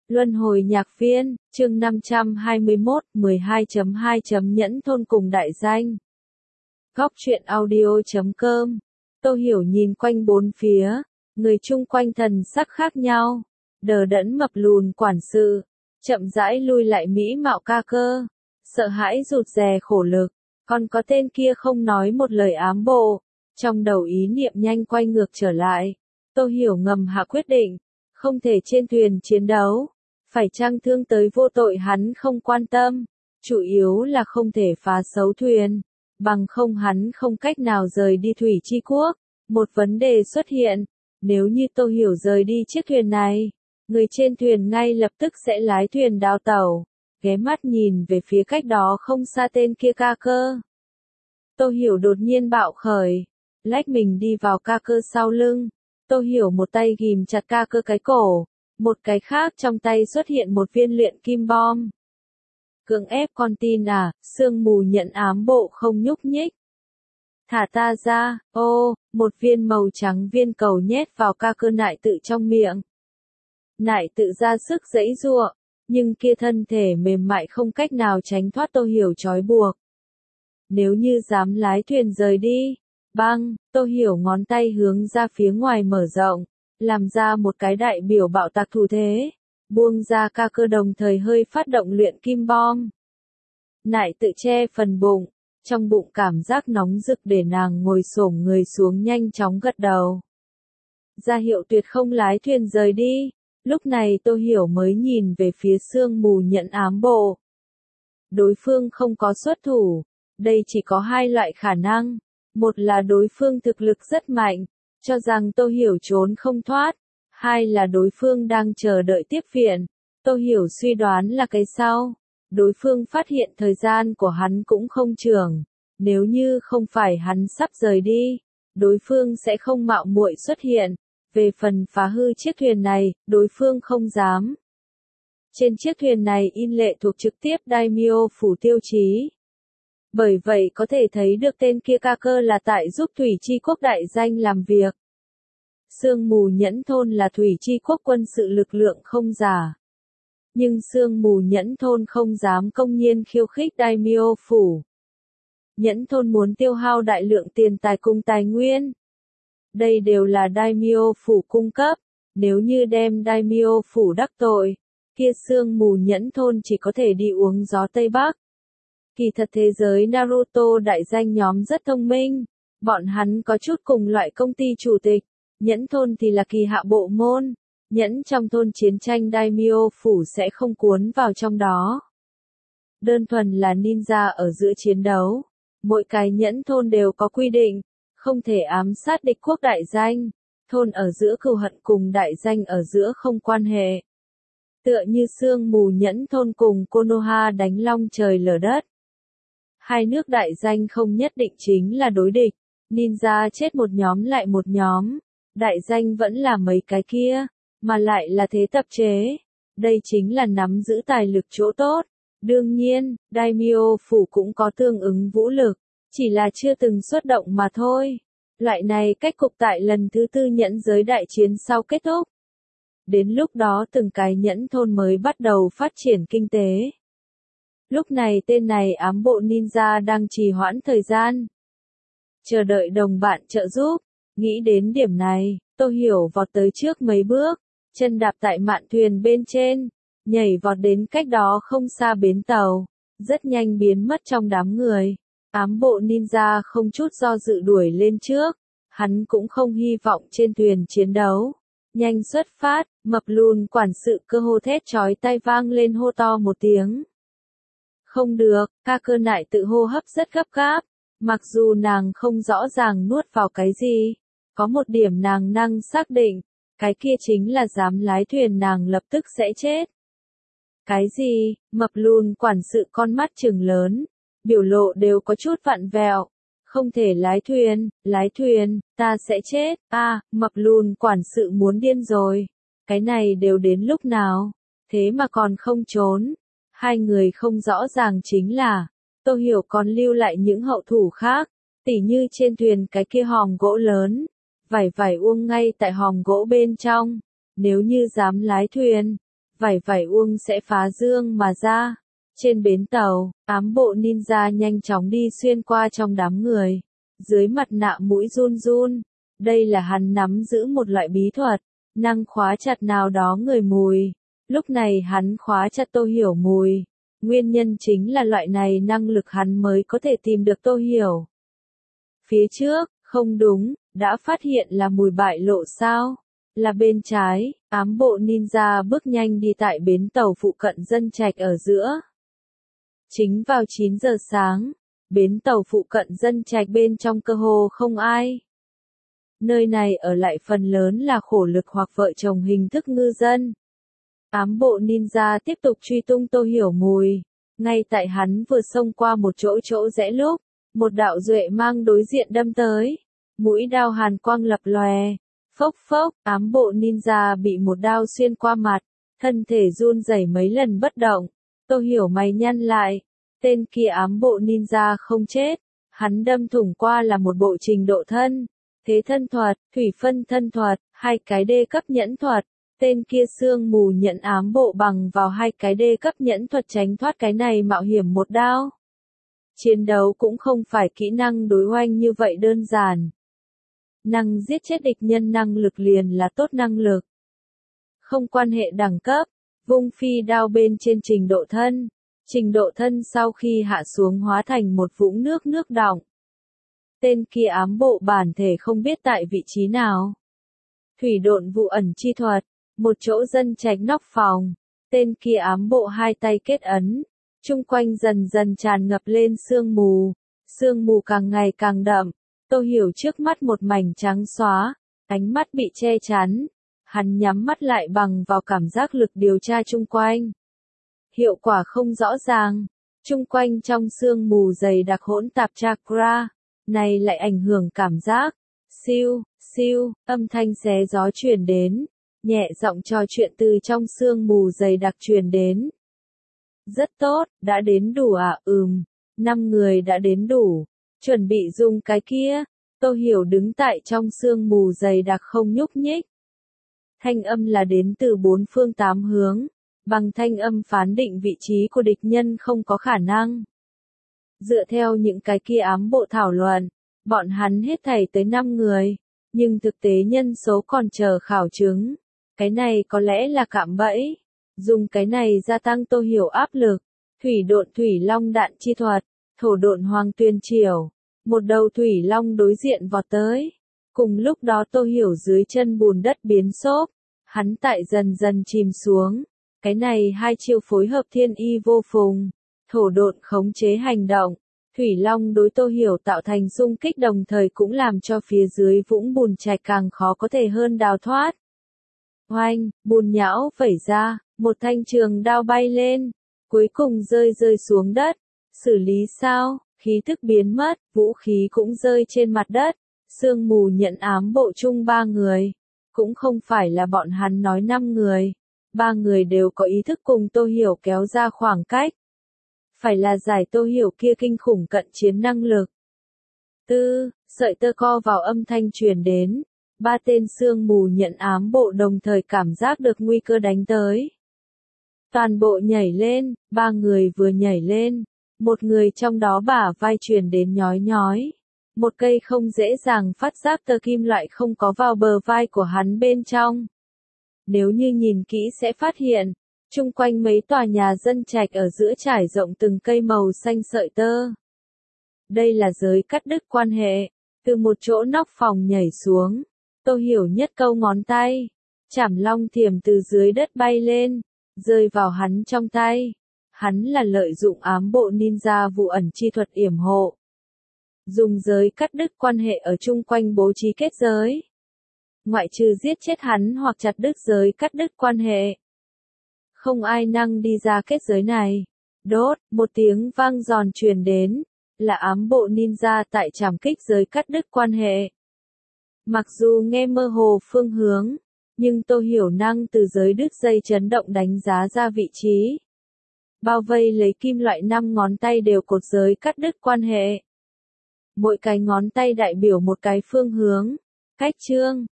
Luân hồi nhạc viên, chương 521, 12.2. Nhẫn thôn cùng đại danh. Góc truyện audio.com. Tô Hiểu nhìn quanh bốn phía, người chung quanh thần sắc khác nhau, đờ đẫn mập lùn quản sự, chậm rãi lui lại mỹ mạo ca cơ, sợ hãi rụt rè khổ lực, còn có tên kia không nói một lời ám bộ, trong đầu ý niệm nhanh quay ngược trở lại. Tô Hiểu ngầm hạ quyết định, không thể trên thuyền chiến đấu. Phải chăng thương tới vô tội hắn không quan tâm, chủ yếu là không thể phá xấu thuyền, bằng không hắn không cách nào rời đi thủy chi quốc. Một vấn đề xuất hiện, nếu như Tô Hiểu rời đi chiếc thuyền này, người trên thuyền ngay lập tức sẽ lái thuyền đào tẩu, ghé mắt nhìn về phía cách đó không xa tên kia ca cơ. Tô Hiểu đột nhiên bạo khởi, lách mình đi vào ca cơ sau lưng, Tô Hiểu một tay ghìm chặt ca cơ cái cổ. Một cái khác trong tay xuất hiện một viên luyện kim bom. Cưỡng ép con tin à, sương mù nhận ám bộ không nhúc nhích. Thả ta ra, ô, một viên màu trắng viên cầu nhét vào ca cơ nại tự trong miệng. Nại tự ra sức giãy giụa, nhưng kia thân thể mềm mại không cách nào tránh thoát Tô Hiểu trói buộc. Nếu như dám lái thuyền rời đi, băng, Tô Hiểu ngón tay hướng ra phía ngoài mở rộng. Làm ra một cái đại biểu bạo tạc thủ thế, buông ra ca cơ đồng thời hơi phát động luyện kim bom. Nại tự che phần bụng, trong bụng cảm giác nóng rực để nàng ngồi xổm người xuống nhanh chóng gật đầu. Ra hiệu tuyệt không lái thuyền rời đi, lúc này Tô Hiểu mới nhìn về phía sương mù nhận ám bộ. Đối phương không có xuất thủ, đây chỉ có hai loại khả năng, một là đối phương thực lực rất mạnh, cho rằng Tô Hiểu trốn không thoát, hai là đối phương đang chờ đợi tiếp viện. Tô Hiểu suy đoán là cái sau, đối phương phát hiện thời gian của hắn cũng không trường, nếu như không phải hắn sắp rời đi, đối phương sẽ không mạo muội xuất hiện. Về phần phá hư chiếc thuyền này, đối phương không dám. Trên chiếc thuyền này in lệ thuộc trực tiếp Daimyo phủ tiêu chí. Bởi vậy có thể thấy được tên kia ca cơ là tại giúp thủy chi quốc đại danh làm việc. Sương mù nhẫn thôn là thủy chi quốc quân sự lực lượng không giả. Nhưng sương mù nhẫn thôn không dám công nhiên khiêu khích Daimyo phủ. Nhẫn thôn muốn tiêu hao đại lượng tiền tài cùng tài nguyên. Đây đều là Daimyo phủ cung cấp, nếu như đem Daimyo phủ đắc tội, kia sương mù nhẫn thôn chỉ có thể đi uống gió Tây Bắc. Kỳ thật thế giới Naruto đại danh nhóm rất thông minh, bọn hắn có chút cùng loại công ty chủ tịch, nhẫn thôn thì là kỳ hạ bộ môn, nhẫn trong thôn chiến tranh Daimyo phủ sẽ không cuốn vào trong đó. Đơn thuần là ninja ở giữa chiến đấu, mỗi cái nhẫn thôn đều có quy định, không thể ám sát địch quốc đại danh, thôn ở giữa cừu hận cùng đại danh ở giữa không quan hệ. Tựa như sương mù nhẫn thôn cùng Konoha đánh long trời lở đất. Hai nước đại danh không nhất định chính là đối địch, ninja chết một nhóm lại một nhóm, đại danh vẫn là mấy cái kia, mà lại là thế tập chế. Đây chính là nắm giữ tài lực chỗ tốt. Đương nhiên, Daimyo phủ cũng có tương ứng vũ lực, chỉ là chưa từng xuất động mà thôi. Loại này cách cục tại lần thứ tư nhẫn giới đại chiến sau kết thúc. Đến lúc đó từng cái nhẫn thôn mới bắt đầu phát triển kinh tế. Lúc này tên này ám bộ ninja đang trì hoãn thời gian. Chờ đợi đồng bạn trợ giúp, nghĩ đến điểm này, Tô Hiểu vọt tới trước mấy bước, chân đạp tại mạn thuyền bên trên, nhảy vọt đến cách đó không xa bến tàu, rất nhanh biến mất trong đám người. Ám bộ ninja không chút do dự đuổi lên trước, hắn cũng không hy vọng trên thuyền chiến đấu. Nhanh xuất phát, mập lùn quản sự cơ hồ thét chói tai vang lên hô to một tiếng. Không được, ca cơ nại tự hô hấp rất gấp gáp, mặc dù nàng không rõ ràng nuốt vào cái gì, có một điểm nàng năng xác định, cái kia chính là dám lái thuyền nàng lập tức sẽ chết. Cái gì? Mập lùn quản sự con mắt trừng lớn, biểu lộ đều có chút vặn vẹo. Không thể lái thuyền, ta sẽ chết. Mập lùn quản sự muốn điên rồi. Cái này đều đến lúc nào? Thế mà còn không trốn. Hai người không rõ ràng chính là, Tô Hiểu còn lưu lại những hậu thủ khác, tỉ như trên thuyền cái kia hòm gỗ lớn, vải uông ngay tại hòm gỗ bên trong, nếu như dám lái thuyền, vải vải uông sẽ phá dương mà ra. Trên bến tàu, ám bộ ninja nhanh chóng đi xuyên qua trong đám người. Dưới mặt nạ mũi run run. Đây là hắn nắm giữ một loại bí thuật, năng khóa chặt nào đó người mùi. Lúc này hắn khóa chặt Tô Hiểu mùi. Nguyên nhân chính là loại này năng lực hắn mới có thể tìm được Tô Hiểu. Phía trước, không đúng, đã phát hiện là mùi bại lộ sao? Là bên trái, ám bộ ninja bước nhanh đi tại bến tàu phụ cận dân trạch ở giữa. Chính vào 9 giờ sáng, bến tàu phụ cận dân trạch bên trong cơ hồ không ai. Nơi này ở lại phần lớn là khổ lực hoặc vợ chồng hình thức ngư dân. Ám bộ ninja tiếp tục truy tung Tô Hiểu mùi. Ngay tại hắn vừa xông qua một chỗ rẽ lúc, một đạo duệ mang đối diện đâm tới. Mũi đao hàn quang lập lòe. Phốc phốc, ám bộ ninja bị một đao xuyên qua mặt. Thân thể run rẩy mấy lần bất động. Tô Hiểu mày nhăn lại. Tên kia ám bộ ninja không chết. Hắn đâm thủng qua là một bộ trình độ thân. Thế thân thuật, thủy phân thân thuật, 2 cái D cấp nhẫn thuật. Tên kia sương mù nhận ám bộ bằng vào 2 cái D cấp nhẫn thuật tránh thoát cái này mạo hiểm một đao. Chiến đấu cũng không phải kỹ năng đối oanh như vậy đơn giản. Năng giết chết địch nhân năng lực liền là tốt năng lực. Không quan hệ đẳng cấp, vung phi đao bên trên trình độ thân. Trình độ thân sau khi hạ xuống hóa thành một vũng nước đọng. Tên kia ám bộ bản thể không biết tại vị trí nào. Thủy độn vụ ẩn chi thuật, một chỗ dân trạch nóc phòng. Tên kia ám bộ 2 tay kết ấn. Chung quanh dần dần tràn ngập lên sương mù. Sương mù càng ngày càng đậm. Tô Hiểu trước mắt một mảnh trắng xóa. Ánh mắt bị che chắn. Hắn nhắm mắt lại bằng vào cảm giác lực điều tra chung quanh. Hiệu quả không rõ ràng. Chung quanh trong sương mù dày đặc hỗn tạp chakra. Này lại ảnh hưởng cảm giác. Siêu, siêu, âm thanh xé gió truyền đến. Nhẹ giọng trò chuyện từ trong sương mù dày đặc truyền đến. Rất tốt, đã đến đủ à? 5 người đã đến đủ. Chuẩn bị dùng cái kia. Tô Hiểu đứng tại trong sương mù dày đặc không nhúc nhích. Thanh âm là đến từ 4 phương 8 hướng. Bằng thanh âm phán định vị trí của địch nhân không có khả năng. Dựa theo những cái kia ám bộ thảo luận, bọn hắn hết thảy tới 5 người. Nhưng thực tế nhân số còn chờ khảo chứng. Cái này có lẽ là cạm bẫy. Dùng cái này gia tăng Tô Hiểu áp lực. Thủy độn thủy long đạn chi thuật. Thổ độn hoàng tuyên triều. Một đầu thủy long đối diện vọt tới. Cùng lúc đó Tô Hiểu dưới chân bùn đất biến xốp. Hắn tại dần dần chìm xuống. Cái này 2 chiêu phối hợp thiên y vô phùng. Thổ độn khống chế hành động. Thủy long đối Tô Hiểu tạo thành xung kích đồng thời cũng làm cho phía dưới vũng bùn trạch càng khó có thể hơn đào thoát. Oanh, bùn nhão vẩy ra, một thanh trường đao bay lên. Cuối cùng rơi xuống đất. Xử lý sao? Khí thức biến mất, vũ khí cũng rơi trên mặt đất. Sương mù nhận ám bộ chung 3 người. Cũng không phải là bọn hắn nói 5 người. 3 người đều có ý thức cùng Tô Hiểu kéo ra khoảng cách. Phải là giải Tô Hiểu kia kinh khủng cận chiến năng lực. Sợi tơ co vào âm thanh truyền đến. 3 tên sương mù nhận ám bộ đồng thời cảm giác được nguy cơ đánh tới. Toàn bộ nhảy lên, 3 người vừa nhảy lên. Một người trong đó bả vai truyền đến nhói nhói. Một cây không dễ dàng phát giác tơ kim loại không có vào bờ vai của hắn bên trong. Nếu như nhìn kỹ sẽ phát hiện, chung quanh mấy tòa nhà dân trạch ở giữa trải rộng từng cây màu xanh sợi tơ. Đây là giới cắt đứt quan hệ. Từ một chỗ nóc phòng nhảy xuống. Tô Hiểu nhất câu ngón tay. Chảm long thiểm từ dưới đất bay lên. Rơi vào hắn trong tay. Hắn là lợi dụng ám bộ ninja vụ ẩn chi thuật yểm hộ. Dùng giới cắt đứt quan hệ ở chung quanh bố trí kết giới. Ngoại trừ giết chết hắn hoặc chặt đứt giới cắt đứt quan hệ. Không ai năng đi ra kết giới này. Đốt, một tiếng vang giòn truyền đến. Là ám bộ ninja tại trảm kích giới cắt đứt quan hệ. Mặc dù nghe mơ hồ phương hướng, nhưng Tô Hiểu năng từ giới đứt dây chấn động đánh giá ra vị trí. Bao vây lấy kim loại 5 ngón tay đều cột giới cắt đứt quan hệ. Mỗi cái ngón tay đại biểu một cái phương hướng. Cách chương,